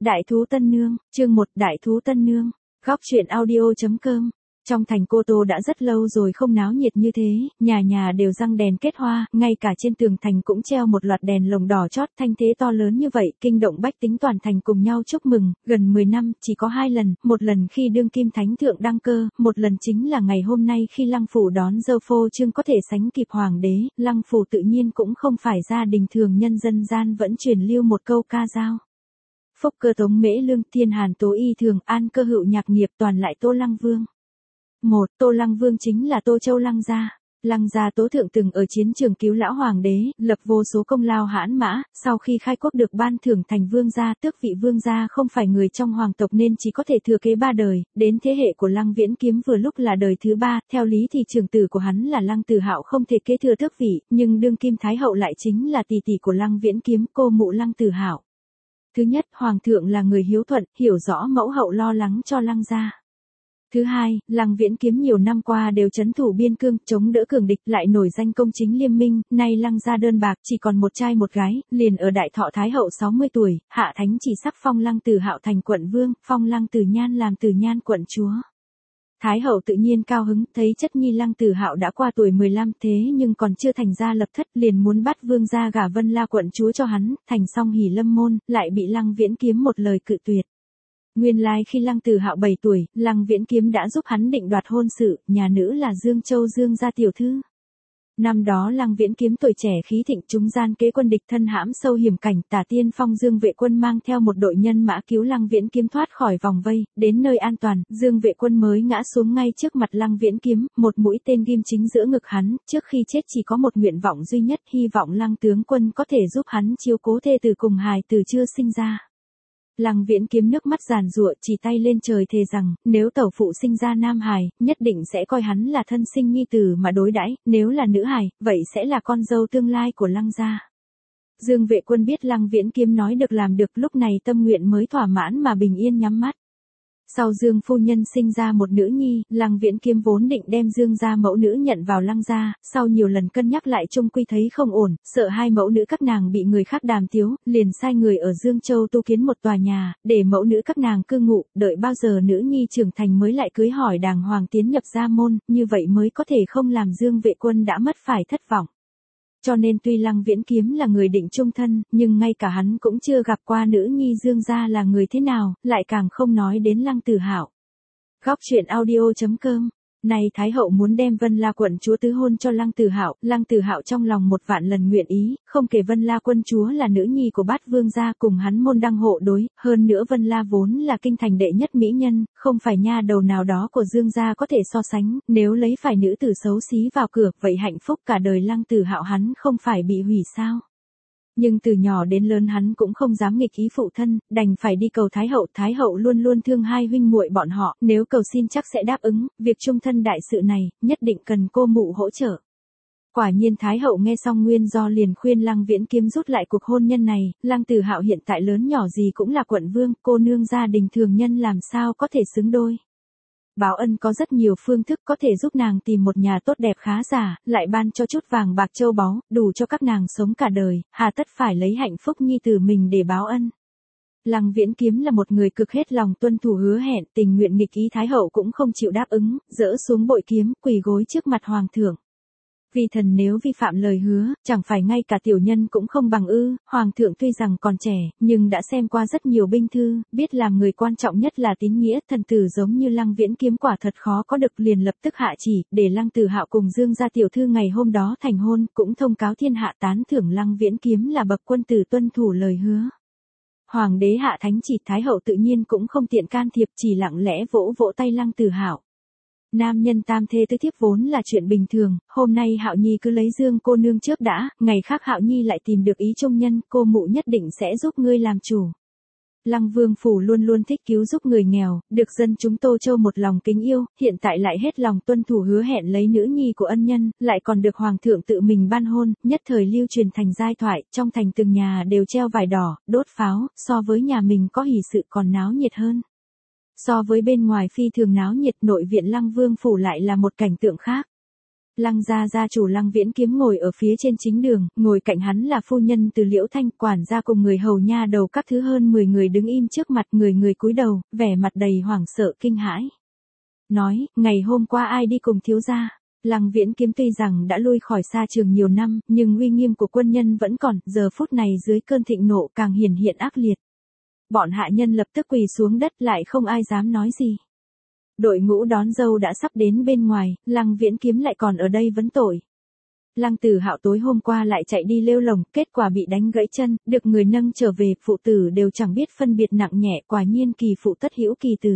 Đại thú Tân Nương, chương 1 Đại thú Tân Nương, góc truyện audio.com. Trong thành Cô Tô đã rất lâu rồi không náo nhiệt như thế, nhà nhà đều răng đèn kết hoa, ngay cả trên tường thành cũng treo một loạt đèn lồng đỏ chót, thanh thế to lớn như vậy, kinh động bách tính toàn thành cùng nhau chúc mừng. Gần 10 năm, chỉ có 2 lần, một lần khi đương kim thánh thượng đăng cơ, một lần chính là ngày hôm nay khi Lăng Phủ đón dâu phô trương có thể sánh kịp hoàng đế. Lăng Phủ tự nhiên cũng không phải gia đình thường nhân, dân gian vẫn truyền lưu một câu ca dao. Phúc cơ tống mễ lương, thiên hàn tố y thường, an cơ hữu nhạc nghiệp, toàn lại Tô Lăng Vương. Tô Lăng Vương chính là Tô Châu Lăng gia. Lăng gia Tố thượng từng ở chiến trường cứu lão hoàng đế, lập vô số công lao hãn mã, sau khi khai quốc được ban thưởng thành vương gia, tước vị vương gia không phải người trong hoàng tộc nên chỉ có thể thừa kế 3 đời, đến thế hệ của Lăng Viễn Kiếm vừa lúc là đời thứ 3, theo lý thì trưởng tử của hắn là Lăng Tử Hạo không thể kế thừa tước vị, nhưng đương kim thái hậu lại chính là tỷ tỷ của Lăng Viễn Kiếm, cô mụ Lăng Tử Hạo. Thứ nhất, hoàng thượng là người hiếu thuận, hiểu rõ mẫu hậu lo lắng cho Lăng gia. Thứ hai, Lăng Viễn Kiếm nhiều năm qua đều trấn thủ biên cương, chống đỡ cường địch, lại nổi danh công chính liêm minh, nay Lăng gia đơn bạc, chỉ còn một trai một gái, liền ở đại thọ thái hậu 60 tuổi, hạ thánh chỉ sắc phong Lăng Tử Hạo thành quận vương, phong Lăng Tử Nhan làm Tử Nhan quận chúa. Thái hậu tự nhiên cao hứng, thấy chất nhi Lăng Tử Hạo đã qua tuổi 15 thế nhưng còn chưa thành gia lập thất, liền muốn bắt vương gia gả Vân La quận chúa cho hắn, thành xong hỉ lâm môn, lại bị Lăng Viễn Kiếm một lời cự tuyệt. Nguyên lai khi Lăng Tử Hạo 7 tuổi, Lăng Viễn Kiếm đã giúp hắn định đoạt hôn sự, nhà nữ là Dương Châu Dương gia tiểu thư. Năm đó Lăng Viễn Kiếm tuổi trẻ khí thịnh, chúng gian kế quân địch, thân hãm sâu hiểm cảnh, Tả Tiên Phong Dương vệ quân mang theo một đội nhân mã cứu Lăng Viễn Kiếm thoát khỏi vòng vây, đến nơi an toàn, Dương vệ quân mới ngã xuống ngay trước mặt Lăng Viễn Kiếm, một mũi tên ghim chính giữa ngực hắn, trước khi chết chỉ có một nguyện vọng duy nhất, hy vọng Lăng tướng quân có thể giúp hắn chiếu cố thê tử cùng hài tử chưa sinh ra. Lăng Viễn Kiếm nước mắt giàn giụa, chỉ tay lên trời thề rằng, nếu tẩu phụ sinh ra nam hài, nhất định sẽ coi hắn là thân sinh nhi tử mà đối đãi, nếu là nữ hài, vậy sẽ là con dâu tương lai của Lăng gia. Dương vệ quân biết Lăng Viễn Kiếm nói được làm được, lúc này tâm nguyện mới thỏa mãn mà bình yên nhắm mắt. Sau Dương phu nhân sinh ra một nữ nhi, Lăng Viễn Kiếm vốn định đem Dương gia mẫu nữ nhận vào Lăng gia, sau nhiều lần cân nhắc lại chung quy thấy không ổn, sợ hai mẫu nữ các nàng bị người khác đàm tiếu, liền sai người ở Dương Châu tu kiến một tòa nhà, để mẫu nữ các nàng cư ngụ, đợi bao giờ nữ nhi trưởng thành mới lại cưới hỏi đàng hoàng tiến nhập gia môn, như vậy mới có thể không làm Dương vệ quân đã mất phải thất vọng. Cho nên tuy Lăng Viễn Kiếm là người định chung thân, nhưng ngay cả hắn cũng chưa gặp qua nữ nhi Dương gia là người thế nào, lại càng không nói đến Lăng Tử Hạo. Góc truyện audio.com. Này Thái hậu muốn đem Vân La quận chúa tứ hôn cho Lăng Tử Hạo, Lăng Tử Hạo trong lòng 1 vạn lần nguyện ý, không kể Vân La quân chúa là nữ nhi của Bát vương gia cùng hắn môn đăng hộ đối, hơn nữa Vân La vốn là kinh thành đệ nhất mỹ nhân, không phải nha đầu nào đó của Dương gia có thể so sánh, nếu lấy phải nữ tử xấu xí vào cửa, vậy hạnh phúc cả đời Lăng Tử Hạo hắn không phải bị hủy sao? Nhưng từ nhỏ đến lớn hắn cũng không dám nghịch ý phụ thân, đành phải đi cầu Thái hậu luôn luôn thương hai huynh muội bọn họ, nếu cầu xin chắc sẽ đáp ứng, việc chung thân đại sự này, nhất định cần cô mụ hỗ trợ. Quả nhiên Thái hậu nghe xong nguyên do liền khuyên Lăng Viễn Kiếm rút lại cuộc hôn nhân này, Lăng Tử Hạo hiện tại lớn nhỏ gì cũng là quận vương, cô nương gia đình thường nhân làm sao có thể xứng đôi. Báo ân có rất nhiều phương thức có thể giúp nàng tìm một nhà tốt đẹp khá giả, lại ban cho chút vàng bạc châu báu, đủ cho các nàng sống cả đời, hà tất phải lấy hạnh phúc nhi tử mình để báo ân. Lăng Viễn Kiếm là một người cực hết lòng tuân thủ hứa hẹn, tình nguyện nghịch ý Thái hậu cũng không chịu đáp ứng, dỡ xuống bội kiếm, quỳ gối trước mặt hoàng thượng. Vì thần nếu vi phạm lời hứa, chẳng phải ngay cả tiểu nhân cũng không bằng ư? Hoàng thượng tuy rằng còn trẻ, nhưng đã xem qua rất nhiều binh thư, biết làm người quan trọng nhất là tín nghĩa, thần tử giống như Lăng Viễn Kiếm quả thật khó có được, liền lập tức hạ chỉ, để Lăng Tử Hạo cùng Dương gia tiểu thư ngày hôm đó thành hôn, cũng thông cáo thiên hạ tán thưởng Lăng Viễn Kiếm là bậc quân tử tuân thủ lời hứa. Hoàng đế hạ thánh chỉ, Thái hậu tự nhiên cũng không tiện can thiệp, chỉ lặng lẽ vỗ vỗ tay Lăng Tử Hạo. Nam nhân tam thê tứ thiếp vốn là chuyện bình thường, hôm nay Hạo Nhi cứ lấy Dương cô nương trước đã, ngày khác Hạo Nhi lại tìm được ý chung nhân, cô mụ nhất định sẽ giúp ngươi làm chủ. Lăng Vương phủ luôn luôn thích cứu giúp người nghèo, được dân chúng Tô Châu một lòng kính yêu, hiện tại lại hết lòng tuân thủ hứa hẹn lấy nữ nhi của ân nhân, lại còn được hoàng thượng tự mình ban hôn, nhất thời lưu truyền thành giai thoại, trong thành từng nhà đều treo vải đỏ, đốt pháo, so với nhà mình có hỷ sự còn náo nhiệt hơn. So với bên ngoài phi thường náo nhiệt, nội viện Lăng Vương phủ lại là một cảnh tượng khác. Lăng gia gia chủ Lăng Viễn Kiếm ngồi ở phía trên chính đường, ngồi cạnh hắn là phu nhân Từ Liễu Thanh, quản gia cùng người hầu nha đầu các thứ hơn 10 người đứng im trước mặt, người người cúi đầu, vẻ mặt đầy hoảng sợ kinh hãi. Nói, ngày hôm qua ai đi cùng thiếu gia? Lăng Viễn Kiếm tuy rằng đã lui khỏi xa trường nhiều năm, nhưng uy nghiêm của quân nhân vẫn còn, giờ phút này dưới cơn thịnh nộ càng hiển hiện ác liệt. Bọn hạ nhân lập tức quỳ xuống đất, lại không ai dám nói gì. Đội ngũ đón dâu đã sắp đến bên ngoài, Lăng Viễn Kiếm lại còn ở đây vấn tội. Lăng Tử Hạo tối hôm qua lại chạy đi lêu lồng, kết quả bị đánh gãy chân, được người nâng trở về, phụ tử đều chẳng biết phân biệt nặng nhẹ, quả nhiên kỳ phụ tất hữu kỳ tử.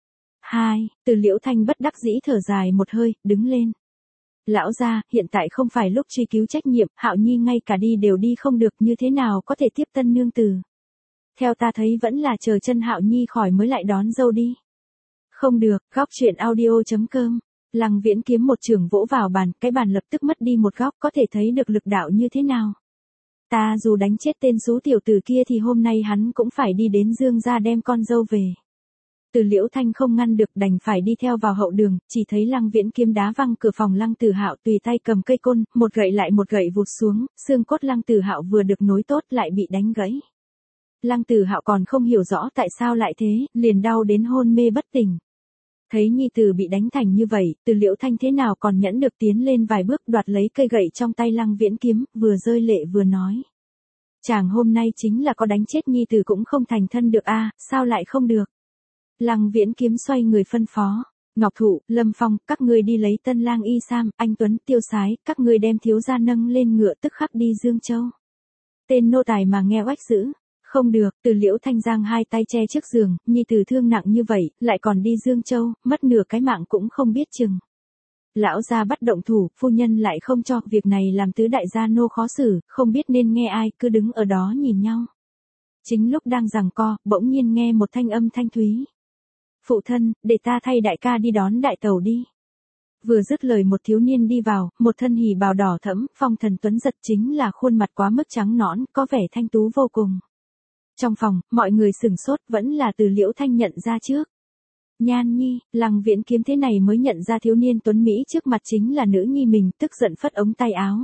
Từ Liễu Thanh bất đắc dĩ thở dài một hơi, đứng lên. Lão gia, hiện tại không phải lúc truy cứu trách nhiệm, Hạo Nhi ngay cả đi đều đi không được, như thế nào có thể tiếp tân nương tử. Theo ta thấy vẫn là chờ chân Hạo Nhi khỏi mới lại đón dâu đi. Không được, góc chuyện audio.com. Lăng Viễn Kiếm một chưởng vỗ vào bàn, cái bàn lập tức mất đi một góc, có thể thấy được lực đạo như thế nào. Ta dù đánh chết tên xú tiểu tử kia thì hôm nay hắn cũng phải đi đến Dương gia đem con dâu về. Từ Liễu Thanh không ngăn được, đành phải đi theo vào hậu đường, chỉ thấy Lăng Viễn Kiếm đá văng cửa phòng Lăng Tử Hạo, tùy tay cầm cây côn, một gậy lại một gậy vụt xuống, xương cốt Lăng Tử Hạo vừa được nối tốt lại bị đánh gãy. Lăng Tử Hạo còn không hiểu rõ tại sao lại thế, liền đau đến hôn mê bất tỉnh. Thấy nhi tử bị đánh thành như vậy, Từ Liễu Thanh thế nào còn nhẫn được tiến lên vài bước, đoạt lấy cây gậy trong tay Lăng Viễn Kiếm, vừa rơi lệ vừa nói. Chàng hôm nay chính là có đánh chết nhi tử cũng không thành thân được a, sao lại không được? Lăng Viễn Kiếm xoay người phân phó. Ngọc Thụ, Lâm Phong, các ngươi đi lấy Tân Lang Y Sam, anh Tuấn, Tiêu Sái, các ngươi đem thiếu gia nâng lên ngựa tức khắc đi Dương Châu. Tên nô tài mà nghe oách dữ. Không được, Từ Liễu Thanh giang hai tay che trước giường, nhi tử thương nặng như vậy, lại còn đi Dương Châu, mất nửa cái mạng cũng không biết chừng. Lão gia bắt động thủ, phu nhân lại không cho, việc này làm tứ đại gia nô khó xử, không biết nên nghe ai, cứ đứng ở đó nhìn nhau. Chính lúc đang giằng co, bỗng nhiên nghe một thanh âm thanh thúy. Phụ thân, để ta thay đại ca đi đón đại tẩu đi. Vừa dứt lời một thiếu niên đi vào, một thân hỉ bào đỏ thẫm, phong thần tuấn giật, chính là khuôn mặt quá mức trắng nõn, có vẻ thanh tú vô cùng. Trong phòng, mọi người sửng sốt, vẫn là Từ Liễu Thanh nhận ra trước. Nhan nhi, Lăng Viễn Kiếm thế này mới nhận ra thiếu niên tuấn Mỹ trước mặt chính là nữ nhi mình, tức giận phất ống tay áo.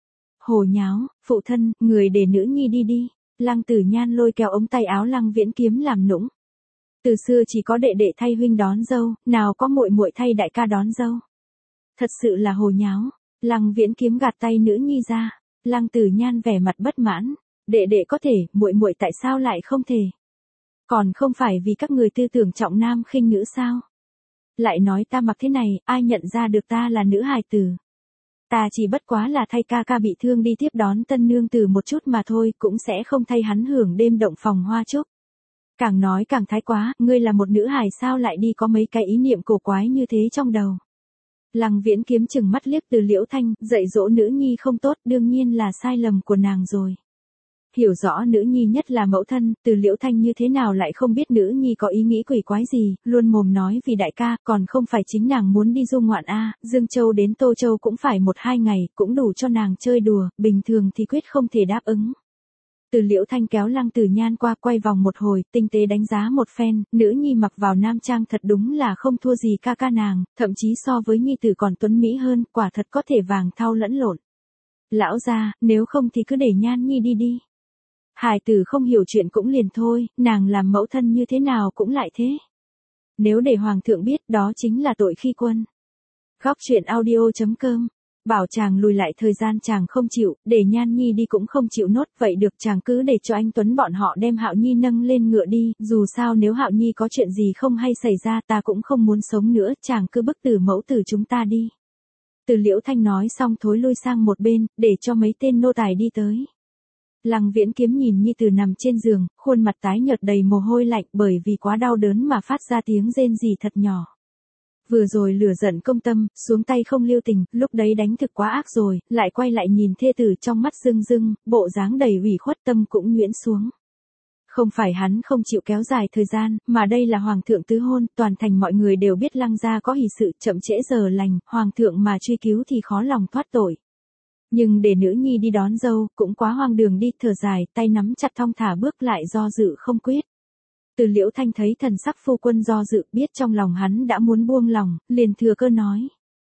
Hồ nháo, phụ thân, người để nữ nhi đi đi. Lăng Tử Nhan lôi kéo ống tay áo Lăng Viễn Kiếm làm nũng. Từ xưa chỉ có đệ đệ thay huynh đón dâu, nào có muội muội thay đại ca đón dâu. Thật sự là hồ nháo. Lăng Viễn Kiếm gạt tay nữ nhi ra. Lăng Tử Nhan vẻ mặt bất mãn. Đệ đệ có thể, muội muội tại sao lại không thể? Còn không phải vì các người tư tưởng trọng nam khinh nữ sao? Lại nói ta mặc thế này, ai nhận ra được ta là nữ hài tử? Ta chỉ bất quá là thay ca ca bị thương đi tiếp đón tân nương tử một chút mà thôi, cũng sẽ không thay hắn hưởng đêm động phòng hoa chúc. Càng nói càng thái quá, ngươi là một nữ hài sao lại đi có mấy cái ý niệm cổ quái như thế trong đầu. Lăng Viễn Kiếm chừng mắt liếc Từ Liễu Thanh, dạy dỗ nữ nhi không tốt, đương nhiên là sai lầm của nàng rồi. Hiểu rõ nữ nhi nhất là mẫu thân, Từ Liễu Thanh như thế nào lại không biết nữ nhi có ý nghĩ quỷ quái gì, luôn mồm nói vì đại ca, còn không phải chính nàng muốn đi du ngoạn a, Dương Châu đến Tô Châu cũng phải 1-2 ngày, cũng đủ cho nàng chơi đùa, bình thường thì quyết không thể đáp ứng. Từ Liễu Thanh kéo Lăng Tử Nhan qua, quay vòng một hồi, tinh tế đánh giá một phen, nữ nhi mặc vào nam trang thật đúng là không thua gì ca ca nàng, thậm chí so với nhi tử còn tuấn mỹ hơn, quả thật có thể vàng thau lẫn lộn. Lão gia, nếu không thì cứ để Nhan nhi đi đi. Hài tử không hiểu chuyện cũng liền thôi, nàng làm mẫu thân như thế nào cũng lại thế. Nếu để hoàng thượng biết, đó chính là tội khi quân. Góc chuyện audio.com. Bảo chàng lùi lại thời gian chàng không chịu, để Nhan nhi đi cũng không chịu nốt, vậy được chàng cứ để cho anh Tuấn bọn họ đem Hạo Nhi nâng lên ngựa đi, dù sao nếu Hạo Nhi có chuyện gì không hay xảy ra ta cũng không muốn sống nữa, chàng cứ bức tử mẫu tử chúng ta đi. Từ Liễu Thanh nói xong thối lui sang một bên, để cho mấy tên nô tài đi tới. Lăng Viễn Kiếm nhìn nhi tử nằm trên giường, khuôn mặt tái nhợt đầy mồ hôi lạnh bởi vì quá đau đớn mà phát ra tiếng rên rỉ thật nhỏ. Vừa rồi lửa giận công tâm, xuống tay không lưu tình, lúc đấy đánh thực quá ác rồi, lại quay lại nhìn thê tử trong mắt rưng rưng, bộ dáng đầy ủy khuất tâm cũng nhuyễn xuống. Không phải hắn không chịu kéo dài thời gian, mà đây là hoàng thượng tứ hôn, toàn thành mọi người đều biết Lăng gia có hỷ sự, chậm trễ giờ lành, hoàng thượng mà truy cứu thì khó lòng thoát tội. Nhưng để nữ nhi đi đón dâu, cũng quá hoang đường đi, thở dài, tay nắm chặt thong thả bước lại do dự không quyết. Từ Liễu Thanh thấy thần sắc phu quân do dự, biết trong lòng hắn đã muốn buông lòng, liền thừa cơ nói.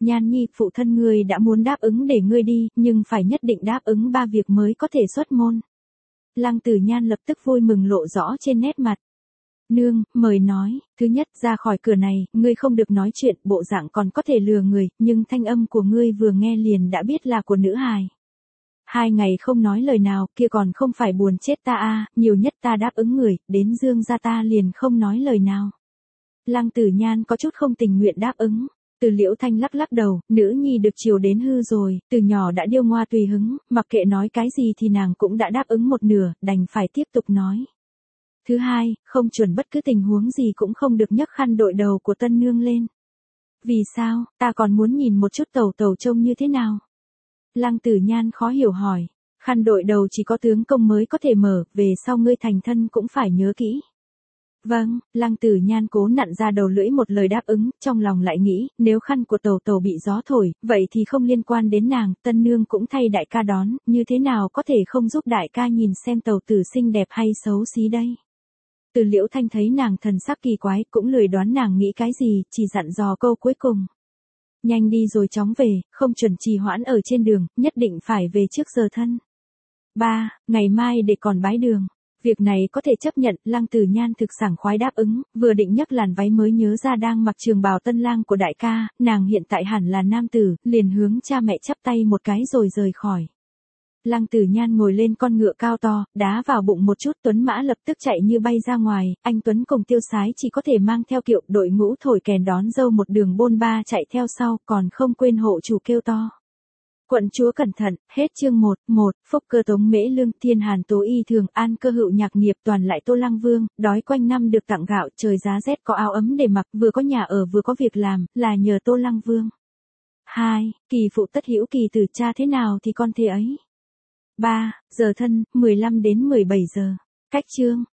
Nhan Nhi, phụ thân ngươi đã muốn đáp ứng để ngươi đi, nhưng phải nhất định đáp ứng 3 việc mới có thể xuất môn. Lăng Tử Nhan lập tức vui mừng lộ rõ trên nét mặt. Nương, mời nói, thứ nhất, ra khỏi cửa này, ngươi không được nói chuyện, bộ dạng còn có thể lừa người, nhưng thanh âm của ngươi vừa nghe liền đã biết là của nữ hài. 2 ngày không nói lời nào, kia còn không phải buồn chết ta à, nhiều nhất ta đáp ứng người, đến Dương gia ta liền không nói lời nào. Lăng Tử Nhan có chút không tình nguyện đáp ứng. Từ Liễu Thanh lắc lắc đầu, nữ nhi được chiều đến hư rồi, từ nhỏ đã điêu ngoa tùy hứng, mặc kệ nói cái gì thì nàng cũng đã đáp ứng một nửa, đành phải tiếp tục nói. Thứ hai, không chuẩn bất cứ tình huống gì cũng không được nhấc khăn đội đầu của tân nương lên. Vì sao, ta còn muốn nhìn một chút tẩu tẩu trông như thế nào? Lăng Tử Nhan khó hiểu hỏi, khăn đội đầu chỉ có tướng công mới có thể mở, về sau ngươi thành thân cũng phải nhớ kỹ. Vâng, Lăng Tử Nhan cố nặn ra đầu lưỡi một lời đáp ứng, trong lòng lại nghĩ, nếu khăn của tẩu tẩu bị gió thổi, vậy thì không liên quan đến nàng, tân nương cũng thay đại ca đón, như thế nào có thể không giúp đại ca nhìn xem tẩu tử xinh đẹp hay xấu xí đây. Từ Liễu Thanh thấy nàng thần sắc kỳ quái, cũng lười đoán nàng nghĩ cái gì, chỉ dặn dò câu cuối cùng. Nhanh đi rồi chóng về, không chuẩn trì hoãn ở trên đường, nhất định phải về trước giờ thân. 3. Ngày mai để còn bái đường. Việc này có thể chấp nhận, Lăng Tử Nhan thực sảng khoái đáp ứng, vừa định nhấc làn váy mới nhớ ra đang mặc trường bào tân lang của đại ca, nàng hiện tại hẳn là nam tử, liền hướng cha mẹ chắp tay một cái rồi rời khỏi. Lăng Tử Nhan ngồi lên con ngựa cao to, đá vào bụng một chút, tuấn mã lập tức chạy như bay ra ngoài, anh Tuấn cùng Tiêu Sái chỉ có thể mang theo kiệu, đội ngũ thổi kèn đón dâu một đường bôn ba chạy theo sau, còn không quên hộ chủ kêu to. Quận chúa cẩn thận, hết chương 1, Phúc Cơ Tống Mễ Lương, Thiên Hàn Tố Y Thường, An Cơ Hữu Nhạc Nghiệp, toàn lại Tô Lăng Vương, đói quanh năm được tặng gạo, trời giá rét có áo ấm để mặc, vừa có nhà ở vừa có việc làm, là nhờ Tô Lăng Vương. 2. Kỳ phụ tất hữu kỳ từ, cha thế nào thì con thế ấy. 3. Giờ thân, 15 đến 17 giờ. Cách chương